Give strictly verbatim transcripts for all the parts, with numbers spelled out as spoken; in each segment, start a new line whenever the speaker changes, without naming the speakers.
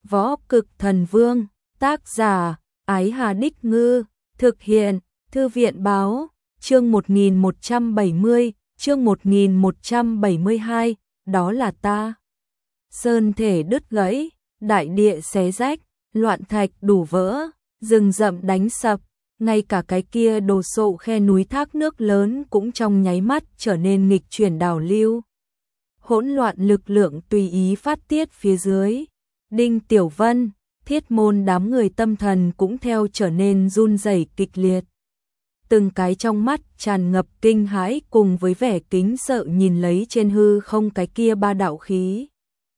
Võ Cực Thần Vương, tác giả, Ái Hà Đích Ngư, thực hiện, Thư viện báo, chương một nghìn một trăm bảy mươi, chương một nghìn một trăm bảy mươi hai, đó là ta. Sơn thể đứt gãy, đại địa xé rách, loạn thạch đổ vỡ, rừng rậm đánh sập, ngay cả cái kia đồ sộ khe núi thác nước lớn cũng trong nháy mắt trở nên nghịch chuyển đảo lưu. Hỗn loạn lực lượng tùy ý phát tiết phía dưới. Đinh Tiểu Vân, Thiết Môn đám người tâm thần cũng theo trở nên run rẩy kịch liệt. Từng cái trong mắt tràn ngập kinh hãi cùng với vẻ kính sợ nhìn lấy trên hư không cái kia ba đạo khí.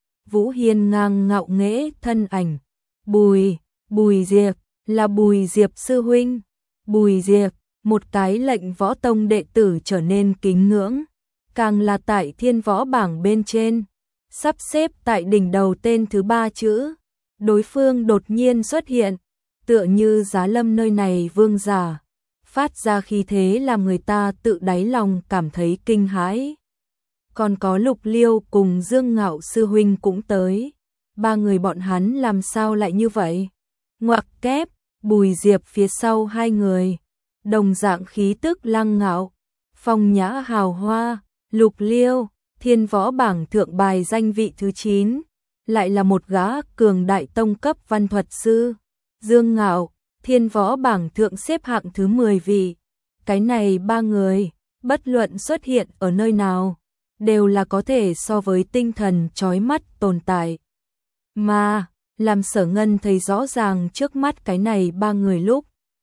Vũ Hiên ngang ngạo nghễ thân ảnh. Bùi, Bùi Diệp, là Bùi Diệp sư huynh. Bùi Diệp, một cái lệnh võ tông đệ tử trở nên kính ngưỡng. Càng là tại thiên võ bảng bên trên, sắp xếp tại đỉnh đầu tên thứ ba chữ. Đối phương đột nhiên xuất hiện, tựa như giá lâm nơi này vương giả, phát ra khí thế làm người ta tự đáy lòng cảm thấy kinh hãi. Còn có Lục Liêu cùng Dương Ngạo sư huynh cũng tới. Ba người bọn hắn làm sao lại như vậy? Ngoặc kép, Bùi Diệp phía sau hai người, đồng dạng khí tức lăng ngạo, phong nhã hào hoa. Lục Liêu, thiên võ bảng thượng bài danh vị thứ chín, lại là một gã cường đại tông cấp văn thuật sư. Dương Ngạo, thiên võ bảng thượng xếp hạng thứ mười vị. Cái này ba người, bất luận xuất hiện ở nơi nào, đều là có thể so với tinh thần chói mắt tồn tại. Mà, làm Sở Ngân thấy rõ ràng trước mắt cái này ba người lúc,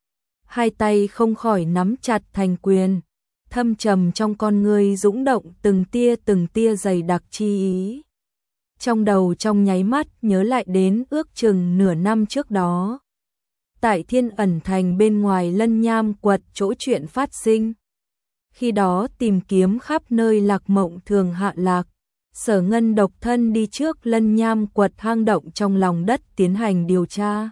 hai tay không khỏi nắm chặt thành quyền. Thâm trầm trong con ngươi dũng động từng tia từng tia dày đặc chi ý. Trong đầu trong nháy mắt nhớ lại đến ước chừng nửa năm trước đó. Tại Thiên Ẩn Thành bên ngoài Lân Nham Quật chỗ chuyện phát sinh. Khi đó tìm kiếm khắp nơi Lạc Mộng Thường hạ lạc, Sở Ngân độc thân đi trước Lân Nham Quật hang động trong lòng đất tiến hành điều tra.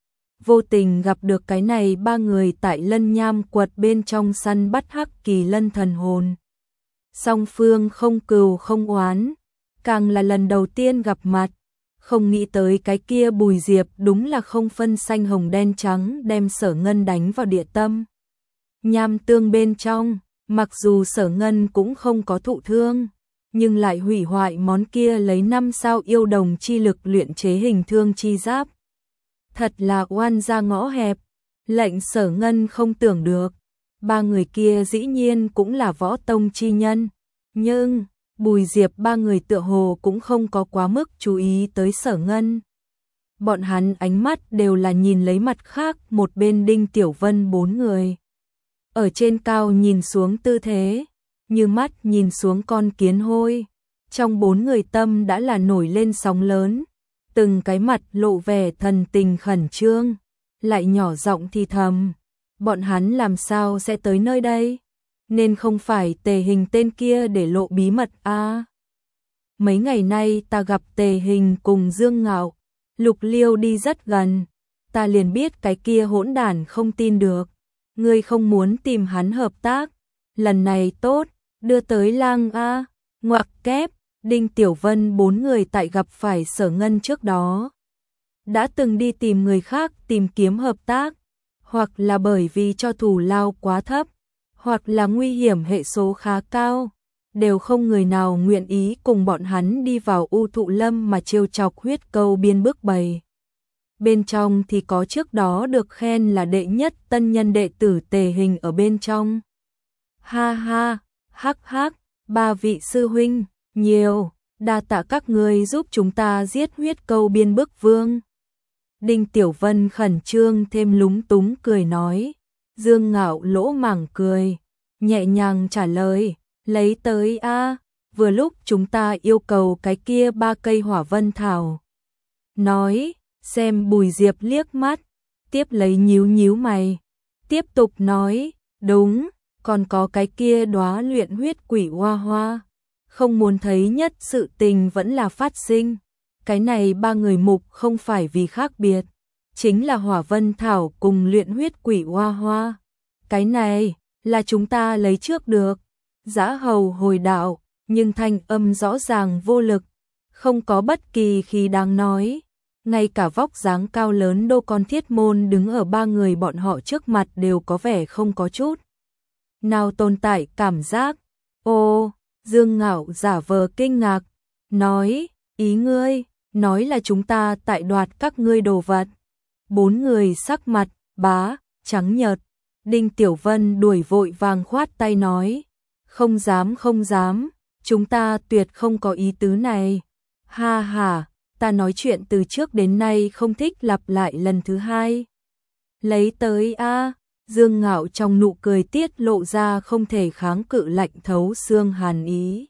Vô tình gặp được cái này ba người tại Lân Nham Quật bên trong săn bắt hắc kỳ lân thần hồn. Song phương không cừu không oán, càng là lần đầu tiên gặp mặt, không nghĩ tới cái kia Bùi Diệp đúng là không phân xanh hồng đen trắng đem Sở Ngân đánh vào địa tâm. Nham tương bên trong, mặc dù Sở Ngân cũng không có thụ thương, nhưng lại hủy hoại món kia lấy năm sao yêu đồng chi lực luyện chế hình thương chi giáp. Thật là oan ra ngõ hẹp, lệnh Sở Ngân không tưởng được, ba người kia dĩ nhiên cũng là võ tông chi nhân, nhưng Bùi Diệp ba người tựa hồ cũng không có quá mức chú ý tới Sở Ngân. Bọn hắn ánh mắt đều là nhìn lấy mặt khác một bên Đinh Tiểu Vân bốn người. Ở trên cao nhìn xuống tư thế, như mắt nhìn xuống con kiến hôi, trong bốn người tâm đã là nổi lên sóng lớn. Từng cái mặt lộ vẻ thần tình khẩn trương, lại nhỏ giọng thì thầm, bọn hắn làm sao sẽ tới nơi đây? Nên không phải Tề Hình tên kia để lộ bí mật à? Mấy ngày nay ta gặp Tề Hình cùng Dương Ngạo, Lục Liêu đi rất gần, ta liền biết cái kia hỗn đản không tin được, ngươi không muốn tìm hắn hợp tác, lần này tốt, đưa tới lang a, ngoặc kép. Đinh Tiểu Vân bốn người tại gặp phải Sở Ngân trước đó, đã từng đi tìm người khác tìm kiếm hợp tác, hoặc là bởi vì cho thù lao quá thấp, hoặc là nguy hiểm hệ số khá cao, đều không người nào nguyện ý cùng bọn hắn đi vào U Thụ Lâm mà trêu chọc huyết câu biên bước bày. Bên trong thì có trước đó được khen là đệ nhất tân nhân đệ tử Tề Hình ở bên trong. Ha ha, hắc hắc, ba vị sư huynh. Nhiều, đa tạ các ngươi giúp chúng ta giết huyết câu biên bức vương. Đinh Tiểu Vân khẩn trương thêm lúng túng cười nói. Dương Ngạo lỗ mảng cười, nhẹ nhàng trả lời, lấy tới a, vừa lúc chúng ta yêu cầu cái kia ba cây hỏa vân thảo. Nói, xem Bùi Diệp liếc mắt, tiếp lấy nhíu nhíu mày, tiếp tục nói, đúng, còn có cái kia đóa luyện huyết quỷ hoa hoa. Không muốn thấy nhất sự tình vẫn là phát sinh. Cái này ba người mục không phải vì khác biệt, chính là hỏa vân thảo cùng luyện huyết quỷ hoa hoa. Cái này là chúng ta lấy trước được. Dã Hầu hồi đạo, nhưng thanh âm rõ ràng vô lực, không có bất kỳ khí đáng nói. Ngay cả vóc dáng cao lớn đô con thiết môn đứng ở ba người bọn họ trước mặt đều có vẻ không có chút nào tồn tại cảm giác. Ô, Dương Ngạo giả vờ kinh ngạc, nói, ý ngươi, nói là chúng ta tại đoạt các ngươi đồ vật. Bốn người sắc mặt, bá, trắng nhợt. Đinh Tiểu Vân đuổi vội vàng khoát tay nói, không dám không dám, chúng ta tuyệt không có ý tứ này. Ha ha, ta nói chuyện từ trước đến nay không thích lặp lại lần thứ hai. Lấy tới a. Dương Ngạo trong nụ cười tiết lộ ra không thể kháng cự lạnh thấu xương hàn ý.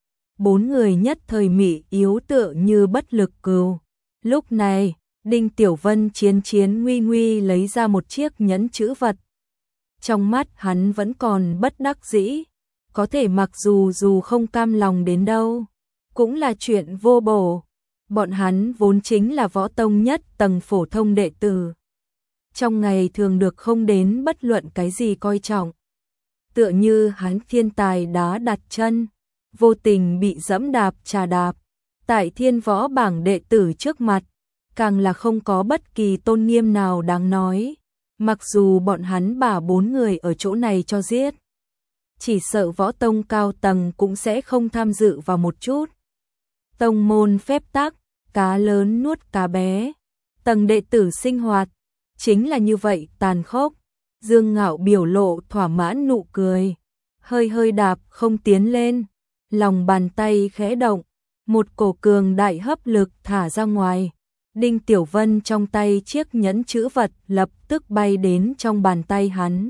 Bốn người nhất thời mị yếu tựa như bất lực cừu. Lúc này, Đinh Tiểu Vân chiến chiến nguy nguy lấy ra một chiếc nhẫn chữ vật. Trong mắt hắn vẫn còn bất đắc dĩ, có thể mặc dù dù không cam lòng đến đâu, cũng là chuyện vô bổ. Bọn hắn vốn chính là võ tông nhất tầng phổ thông đệ tử. Trong ngày thường được không đến bất luận cái gì coi trọng. Tựa như hắn thiên tài đá đặt chân, vô tình bị dẫm đạp trà đạp. Tại thiên võ bảng đệ tử trước mặt, càng là không có bất kỳ tôn nghiêm nào đáng nói. Mặc dù bọn hắn bả bốn người ở chỗ này cho giết, chỉ sợ võ tông cao tầng cũng sẽ không tham dự vào một chút. Tông môn phép tắc, cá lớn nuốt cá bé. Tầng đệ tử sinh hoạt, chính là như vậy tàn khốc. Dương Ngạo biểu lộ thỏa mãn nụ cười, hơi hơi đạp không tiến lên, lòng bàn tay khẽ động, một cổ cường đại hấp lực thả ra ngoài. Đinh Tiểu Vân trong tay chiếc nhẫn chữ vật lập tức bay đến trong bàn tay hắn.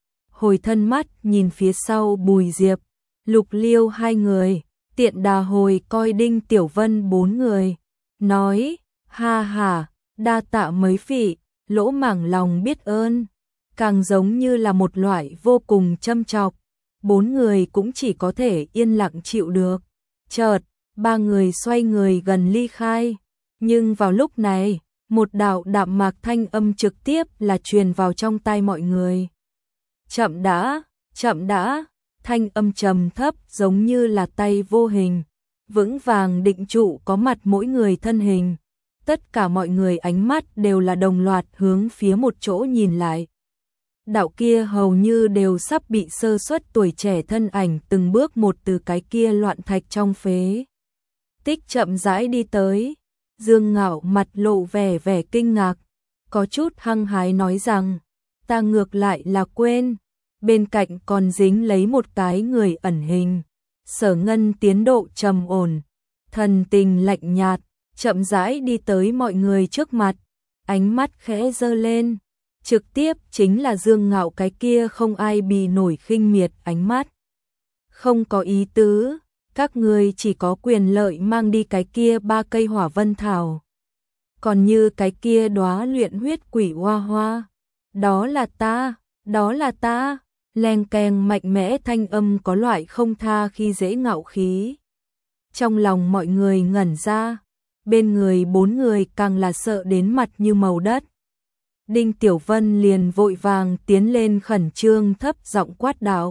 Hồi thân mắt nhìn phía sau Bùi Diệp, Lục Liêu hai người, tiện đà hồi coi Đinh Tiểu Vân bốn người, nói, ha ha, đa tạ mấy vị, lỗ mảng lòng biết ơn, càng giống như là một loại vô cùng châm chọc. Bốn người cũng chỉ có thể yên lặng chịu được. Chợt, ba người xoay người gần ly khai. Nhưng vào lúc này, một đạo đạm mạc thanh âm trực tiếp là truyền vào trong tai mọi người. Chậm đã, chậm đã, thanh âm trầm thấp giống như là tay vô hình, vững vàng định trụ có mặt mỗi người thân hình. Tất cả mọi người ánh mắt đều là đồng loạt hướng phía một chỗ nhìn lại. Đạo kia hầu như đều sắp bị sơ suất tuổi trẻ thân ảnh từng bước một từ cái kia loạn thạch trong phế tích chậm rãi đi tới. Dương Ngạo mặt lộ vẻ vẻ kinh ngạc, có chút hăng hái nói rằng, ta ngược lại là quên, bên cạnh còn dính lấy một cái người ẩn hình. Sở Ngân tiến độ trầm ổn, thần tình lạnh nhạt, chậm rãi đi tới mọi người trước mặt, ánh mắt khẽ giơ lên, trực tiếp chính là Dương Ngạo cái kia không ai bì nổi khinh miệt ánh mắt. Không có ý tứ, các ngươi chỉ có quyền lợi mang đi cái kia ba cây hỏa vân thảo. Còn như cái kia đóa luyện huyết quỷ hoa hoa, đó là ta, đó là ta. Leng keng mạnh mẽ thanh âm có loại không tha khi dễ ngạo khí. Trong lòng mọi người ngẩn ra, bên người bốn người càng là sợ đến mặt như màu đất. Đinh Tiểu Vân liền vội vàng tiến lên khẩn trương thấp giọng quát đạo.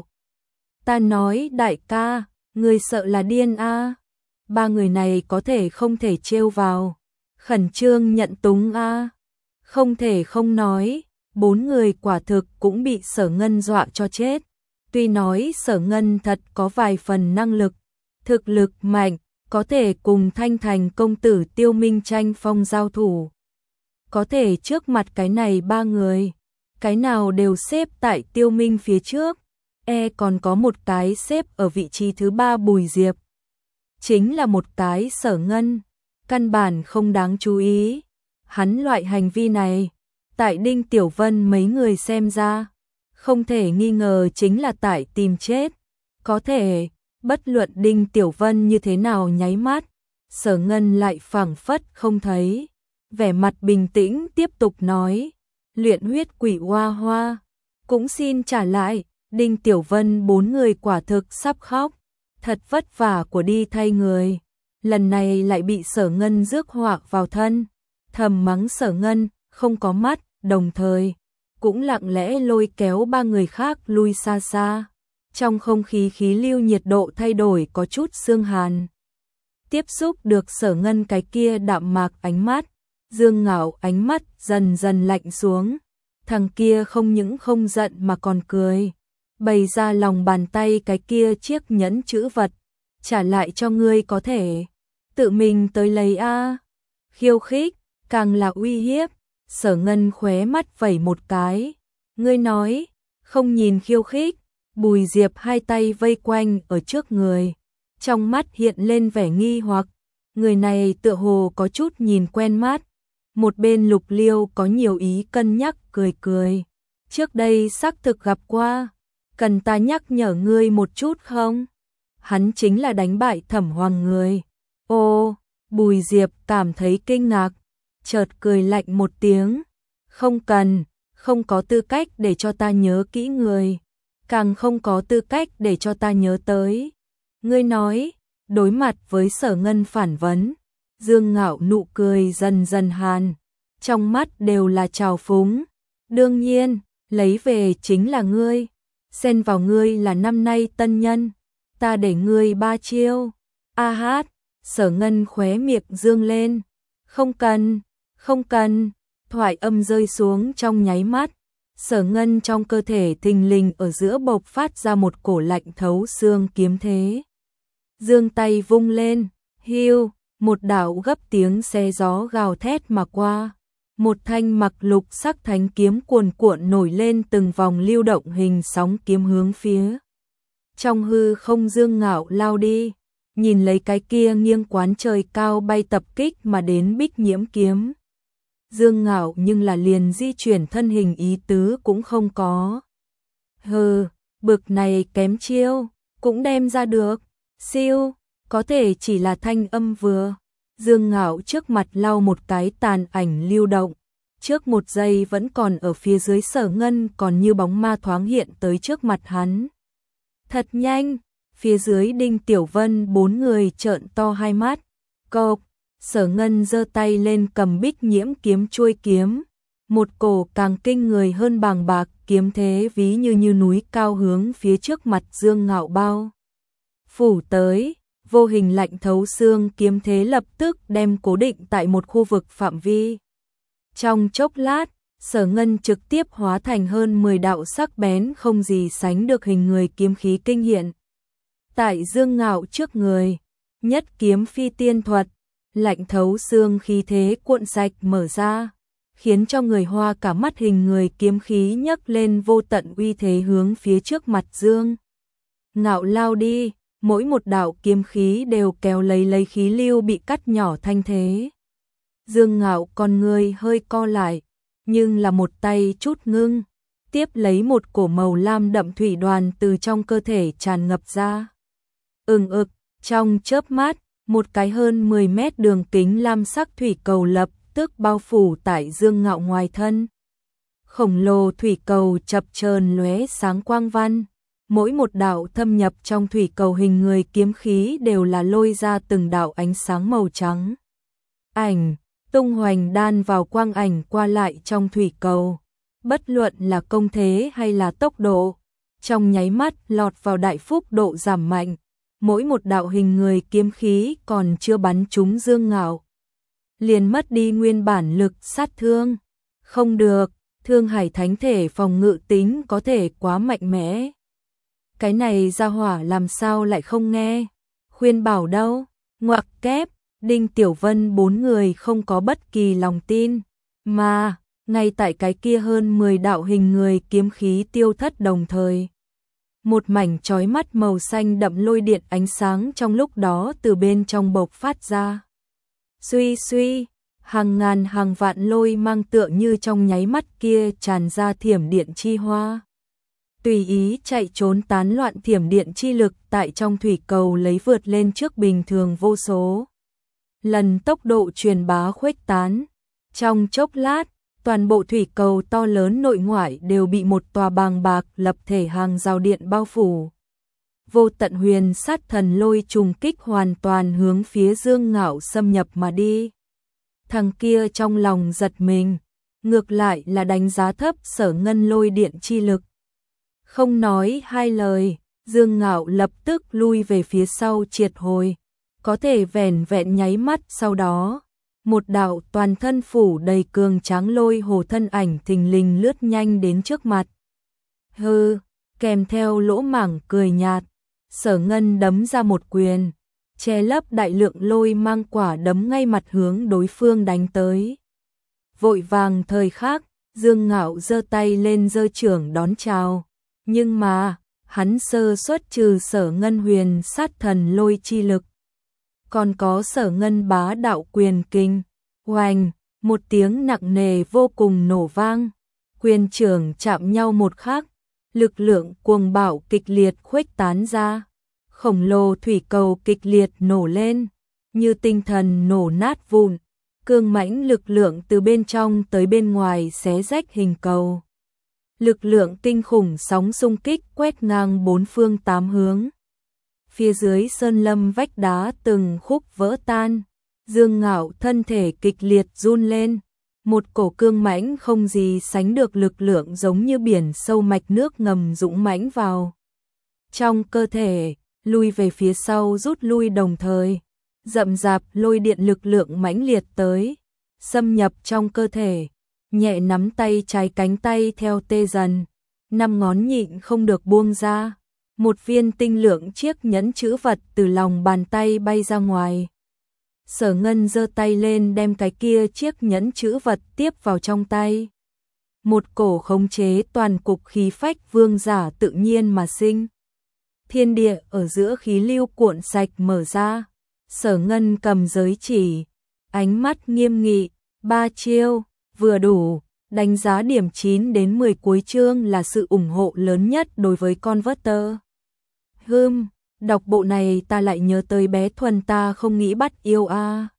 Ta nói đại ca, người sợ là điên a? Ba người này có thể không thể trêu vào. Khẩn trương nhận túng a? Không thể không nói, bốn người quả thực cũng bị Sở Ngân dọa cho chết. Tuy nói Sở Ngân thật có vài phần năng lực, thực lực mạnh, có thể cùng Thanh Thành công tử Tiêu Minh tranh phong giao thủ. Có thể trước mặt cái này ba người, cái nào đều xếp tại Tiêu Minh phía trước, e còn có một cái xếp ở vị trí thứ ba Bùi Diệp. Chính là một cái Sở Ngân, căn bản không đáng chú ý. Hắn loại hành vi này, tại Đinh Tiểu Vân mấy người xem ra, không thể nghi ngờ chính là tại tìm chết. Có thể, bất luận Đinh Tiểu Vân như thế nào nháy mắt, Sở Ngân lại phảng phất không thấy. Vẻ mặt bình tĩnh tiếp tục nói, luyện huyết quỷ hoa hoa, cũng xin trả lại. Đinh Tiểu Vân bốn người quả thực sắp khóc, thật vất vả của đi thay người, lần này lại bị Sở Ngân rước họa vào thân, thầm mắng Sở Ngân không có mắt, đồng thời cũng lặng lẽ lôi kéo ba người khác lui xa xa. Trong không khí khí lưu nhiệt độ thay đổi có chút sương hàn. Tiếp xúc được Sở Ngân cái kia đạm mạc ánh mắt, Dương Ngạo ánh mắt dần dần lạnh xuống, thằng kia không những không giận mà còn cười, bày ra lòng bàn tay cái kia chiếc nhẫn chữ vật, trả lại cho ngươi có thể, tự mình tới lấy a. Khiêu khích, càng là uy hiếp, Sở Ngân khóe mắt vẩy một cái, ngươi nói, không nhìn khiêu khích, Bùi Diệp hai tay vây quanh ở trước người, trong mắt hiện lên vẻ nghi hoặc, người này tựa hồ có chút nhìn quen mắt. Một bên Lục Liêu có nhiều ý cân nhắc cười cười, trước đây xác thực gặp qua, cần ta nhắc nhở ngươi một chút không? Hắn chính là đánh bại Thẩm Hoàng người. Ô, Bùi Diệp cảm thấy kinh ngạc, chợt cười lạnh một tiếng, không cần, không có tư cách để cho ta nhớ kỹ người, càng không có tư cách để cho ta nhớ tới. Ngươi nói, đối mặt với Sở Ngân phản vấn, Dương Ngạo nụ cười dần dần hàn, trong mắt đều là trào phúng. Đương nhiên, lấy về chính là ngươi, xen vào ngươi là năm nay tân nhân, ta để ngươi ba chiêu. A hát, Sở Ngân khóe miệng dương lên, không cần, không cần, thoại âm rơi xuống trong nháy mắt. Sở Ngân trong cơ thể thình lình ở giữa bộc phát ra một cổ lạnh thấu xương kiếm thế. Dương tay vung lên, hiu, một đạo gấp tiếng xe gió gào thét mà qua. Một thanh mặc lục sắc thánh kiếm cuồn cuộn nổi lên từng vòng lưu động hình sóng kiếm hướng phía. Trong hư không Dương Ngạo lao đi, nhìn lấy cái kia nghiêng quán trời cao bay tập kích mà đến Bích Nhiễm kiếm. Dương Ngạo nhưng là liền di chuyển thân hình ý tứ cũng không có. Hừ, bực này kém chiêu, cũng đem ra được, siêu, có thể chỉ là thanh âm vừa. Dương Ngạo trước mặt lau một cái tàn ảnh lưu động, trước một giây vẫn còn ở phía dưới Sở Ngân còn như bóng ma thoáng hiện tới trước mặt hắn. Thật nhanh, phía dưới Đinh Tiểu Vân bốn người trợn to hai mắt, cộp, Sở Ngân giơ tay lên cầm Bích Nhiễm kiếm chuôi kiếm, một cổ càng kinh người hơn bàng bạc kiếm thế ví như như núi cao hướng phía trước mặt Dương Ngạo bao phủ tới. Vô hình lạnh thấu xương kiếm thế lập tức đem cố định tại một khu vực phạm vi. Trong chốc lát, Sở Ngân trực tiếp hóa thành hơn mười đạo sắc bén không gì sánh được hình người kiếm khí kinh hiện. Tại Dương Ngạo trước người, nhất kiếm phi tiên thuật, lạnh thấu xương khí thế cuộn sạch mở ra, khiến cho người Hoa cả mắt hình người kiếm khí nhấc lên vô tận uy thế hướng phía trước mặt Dương Ngạo lao đi. Mỗi một đạo kiếm khí đều kéo lấy lấy khí lưu bị cắt nhỏ thanh thế. Dương Ngạo con người hơi co lại, nhưng là một tay chút ngưng, tiếp lấy một cổ màu lam đậm thủy đoàn từ trong cơ thể tràn ngập ra. Ừng ực, trong chớp mắt, một cái hơn mười mét đường kính lam sắc thủy cầu lập tức bao phủ tại Dương Ngạo ngoài thân. Khổng lồ thủy cầu chập chờn lóe sáng quang văn. Mỗi một đạo thâm nhập trong thủy cầu hình người kiếm khí đều là lôi ra từng đạo ánh sáng màu trắng. Ảnh, tung hoành đan vào quang ảnh qua lại trong thủy cầu. Bất luận là công thế hay là tốc độ, trong nháy mắt lọt vào đại phúc độ giảm mạnh. Mỗi một đạo hình người kiếm khí còn chưa bắn trúng Dương Ngạo, liền mất đi nguyên bản lực sát thương. Không được, Thương Hải Thánh thể phòng ngự tính có thể quá mạnh mẽ. Cái này ra hỏa làm sao lại không nghe, khuyên bảo đâu, ngoặc kép, Đinh Tiểu Vân bốn người không có bất kỳ lòng tin, mà, ngay tại cái kia hơn mười đạo hình người kiếm khí tiêu thất đồng thời. Một mảnh chói mắt màu xanh đậm lôi điện ánh sáng trong lúc đó từ bên trong bộc phát ra. Suy suy, hàng ngàn hàng vạn lôi mang tựa như trong nháy mắt kia tràn ra thiểm điện chi hoa. Tùy ý chạy trốn tán loạn thiểm điện chi lực tại trong thủy cầu lấy vượt lên trước bình thường vô số lần tốc độ truyền bá khuếch tán. Trong chốc lát, toàn bộ thủy cầu to lớn nội ngoại đều bị một tòa bàng bạc lập thể hàng rào điện bao phủ. Vô tận huyền sát thần lôi trùng kích hoàn toàn hướng phía Dương Ngạo xâm nhập mà đi. Thằng kia trong lòng giật mình, ngược lại là đánh giá thấp Sở Ngân lôi điện chi lực. Không nói hai lời, Dương Ngạo lập tức lui về phía sau triệt hồi, có thể vẻn vẹn nháy mắt sau đó, một đạo toàn thân phủ đầy cường tráng lôi hồ thân ảnh thình lình lướt nhanh đến trước mặt. Hừ, kèm theo lỗ mảng cười nhạt, Sở Ngân đấm ra một quyền, che lấp đại lượng lôi mang quả đấm ngay mặt hướng đối phương đánh tới. Vội vàng thời khắc, Dương Ngạo giơ tay lên giơ chưởng đón chào, nhưng mà, hắn sơ suất trừ Sở Ngân huyền sát thần lôi chi lực. Còn có Sở Ngân bá đạo quyền kinh, oanh, một tiếng nặng nề vô cùng nổ vang, quyền chưởng chạm nhau một khắc, lực lượng cuồng bạo kịch liệt khuếch tán ra, khổng lồ thủy cầu kịch liệt nổ lên, như tinh thần nổ nát vụn, cương mãnh lực lượng từ bên trong tới bên ngoài xé rách hình cầu. Lực lượng kinh khủng sóng xung kích quét ngang bốn phương tám hướng. Phía dưới sơn lâm vách đá từng khúc vỡ tan, Dương Ngạo thân thể kịch liệt run lên, một cổ cương mãnh không gì sánh được lực lượng giống như biển sâu mạch nước ngầm dũng mãnh vào trong cơ thể, lui về phía sau rút lui đồng thời, rậm rạp lôi điện lực lượng mãnh liệt tới, xâm nhập trong cơ thể, nhẹ nắm tay trái cánh tay theo tê dần, năm ngón nhịn không được buông ra, một viên tinh lượng chiếc nhẫn chữ vật từ lòng bàn tay bay ra ngoài. Sở Ngân giơ tay lên đem cái kia chiếc nhẫn chữ vật tiếp vào trong tay. Một cổ khống chế toàn cục khí phách vương giả tự nhiên mà sinh. Thiên địa ở giữa khí lưu cuộn sạch mở ra. Sở Ngân cầm giới chỉ, ánh mắt nghiêm nghị, ba chiêu, vừa đủ, đánh giá điểm chín đến mười cuối chương là sự ủng hộ lớn nhất đối với Converter. Hừm, đọc bộ này ta lại nhớ tới bé Thuần ta không nghĩ bắt yêu a. À.